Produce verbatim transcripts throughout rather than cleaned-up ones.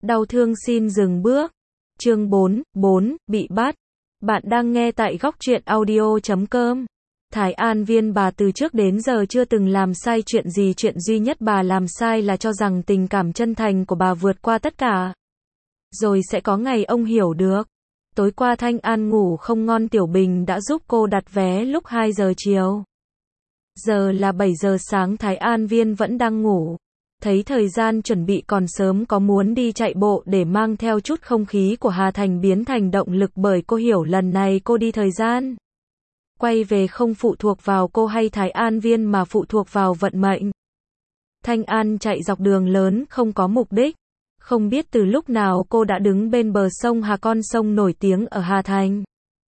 Đau thương xin dừng bước. Chương bốn, bốn, bị bắt. Bạn đang nghe tại góc truyện audio chấm com. Thái An Viên bà từ trước đến giờ chưa từng làm sai chuyện gì, chuyện duy nhất bà làm sai là cho rằng tình cảm chân thành của bà vượt qua tất cả. Rồi sẽ có ngày ông hiểu được. Tối qua Thanh An ngủ không ngon, Tiểu Bình đã giúp cô đặt vé lúc hai giờ chiều. Giờ là bảy giờ sáng, Thái An Viên vẫn đang ngủ. Thấy thời gian chuẩn bị còn sớm, có muốn đi chạy bộ để mang theo chút không khí của Hà Thành biến thành động lực, bởi cô hiểu lần này cô đi thời gian quay về không phụ thuộc vào cô hay Thái An Viên mà phụ thuộc vào vận mệnh. Thanh An chạy dọc đường lớn không có mục đích. Không biết từ lúc nào cô đã đứng bên bờ sông Hà, con sông nổi tiếng ở Hà Thành.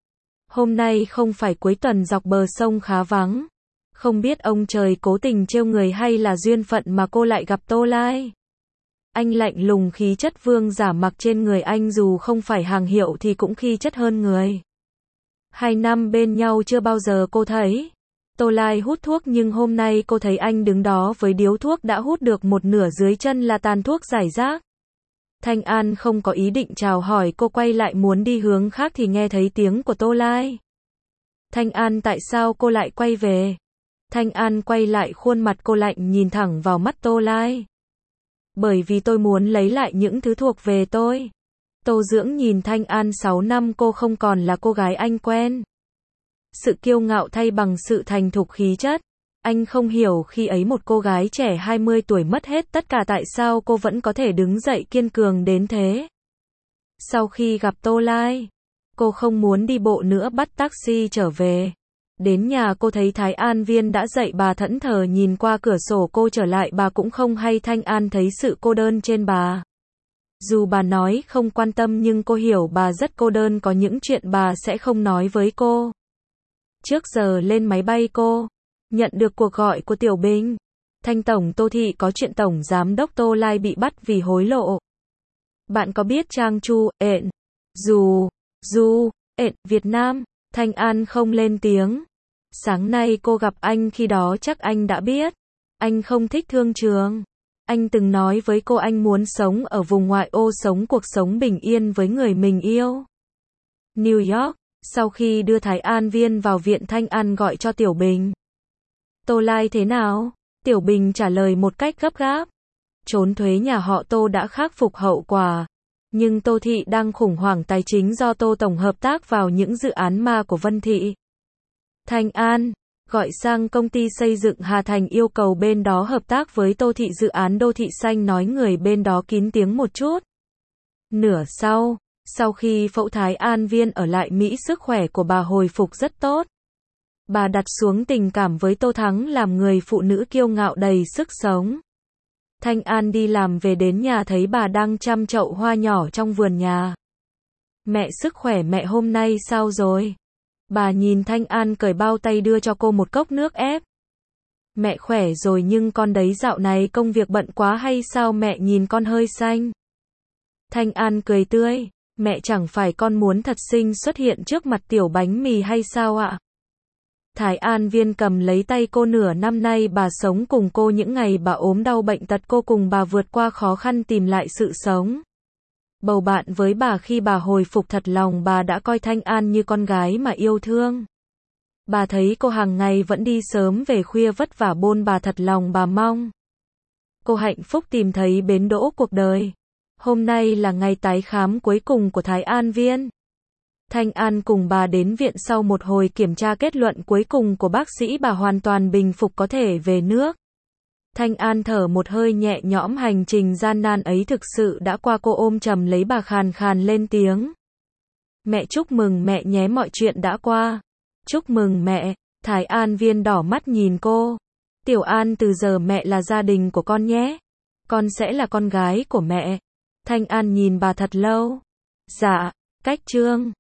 Hôm nay không phải cuối tuần, dọc bờ sông khá vắng. Không biết ông trời cố tình trêu người hay là duyên phận mà cô lại gặp Tô Lai. Anh lạnh lùng, khí chất vương giả mặc trên người anh dù không phải hàng hiệu thì cũng khí chất hơn người. Hai năm bên nhau chưa bao giờ cô thấy Tô Lai hút thuốc, nhưng hôm nay cô thấy anh đứng đó với điếu thuốc đã hút được một nửa, dưới chân là tàn thuốc rải rác. Thanh An không có ý định chào hỏi, cô quay lại muốn đi hướng khác thì nghe thấy tiếng của Tô Lai. Thanh An, tại sao cô lại quay về? Thanh An quay lại, khuôn mặt cô lạnh nhìn thẳng vào mắt Tô Lai. Bởi vì tôi muốn lấy lại những thứ thuộc về tôi. Tô Dưỡng nhìn Thanh An, sáu năm cô không còn là cô gái anh quen. Sự kiêu ngạo thay bằng sự thành thục khí chất. Anh không hiểu khi ấy một cô gái trẻ hai mươi tuổi mất hết tất cả, tại sao cô vẫn có thể đứng dậy kiên cường đến thế. Sau khi gặp Tô Lai, cô không muốn đi bộ nữa, bắt taxi trở về. Đến nhà cô thấy Thái An Viên đã dậy, bà thẫn thờ nhìn qua cửa sổ, cô trở lại bà cũng không hay. Thanh An thấy sự cô đơn trên bà. Dù bà nói không quan tâm nhưng cô hiểu bà rất cô đơn, có những chuyện bà sẽ không nói với cô. Trước giờ lên máy bay cô nhận được cuộc gọi của Tiểu Bình. Thanh Tổng Tô Thị có chuyện Tổng Giám đốc Tô Lai bị bắt vì hối lộ. Bạn có biết Trang Chu, ện, dù, du, ện, Việt Nam? Thanh An không lên tiếng. Sáng nay cô gặp anh, khi đó chắc anh đã biết. Anh không thích thương trường. Anh từng nói với cô anh muốn sống ở vùng ngoại ô, sống cuộc sống bình yên với người mình yêu. New York. Sau khi đưa Thái An Viên vào viện, Thanh An gọi cho Tiểu Bình. Tô Lai thế nào? Tiểu Bình trả lời một cách gấp gáp. Trốn thuế nhà họ Tô đã khắc phục hậu quả. Nhưng Tô Thị đang khủng hoảng tài chính do Tô Tổng hợp tác vào những dự án ma của Vân Thị. Thanh An gọi sang công ty xây dựng Hà Thành, yêu cầu bên đó hợp tác với Tô Thị dự án đô thị xanh, nói người bên đó kín tiếng một chút. Nửa sau, sau khi phẫu Thái An Viên ở lại Mỹ, sức khỏe của bà hồi phục rất tốt. Bà đặt xuống tình cảm với Tô Thắng, làm người phụ nữ kiêu ngạo đầy sức sống. Thanh An đi làm về đến nhà thấy bà đang chăm chậu hoa nhỏ trong vườn nhà. Mẹ, sức khỏe mẹ hôm nay sao rồi? Bà nhìn Thanh An cởi bao tay đưa cho cô một cốc nước ép. Mẹ khỏe rồi, nhưng con đấy dạo này công việc bận quá hay sao, mẹ nhìn con hơi xanh. Thanh An cười tươi. Mẹ, chẳng phải con muốn thật xinh xuất hiện trước mặt tiểu bánh mì hay sao ạ? Thái An Viên cầm lấy tay cô, nửa năm nay bà sống cùng cô, những ngày bà ốm đau bệnh tật cô cùng bà vượt qua khó khăn tìm lại sự sống. Bầu bạn với bà khi bà hồi phục, thật lòng bà đã coi Thanh An như con gái mà yêu thương. Bà thấy cô hàng ngày vẫn đi sớm về khuya vất vả bôn bà, thật lòng bà mong cô hạnh phúc tìm thấy bến đỗ cuộc đời. Hôm nay là ngày tái khám cuối cùng của Thái An Viên. Thanh An cùng bà đến viện, sau một hồi kiểm tra kết luận cuối cùng của bác sĩ bà hoàn toàn bình phục, có thể về nước. Thanh An thở một hơi nhẹ nhõm, hành trình gian nan ấy thực sự đã qua. Cô ôm chầm lấy bà, khàn khàn lên tiếng. Mẹ chúc mừng mẹ nhé, mọi chuyện đã qua. Chúc mừng mẹ. Thái An Viên đỏ mắt nhìn cô. Tiểu An, từ giờ mẹ là gia đình của con nhé. Con sẽ là con gái của mẹ. Thanh An nhìn bà thật lâu. Dạ, cách chương.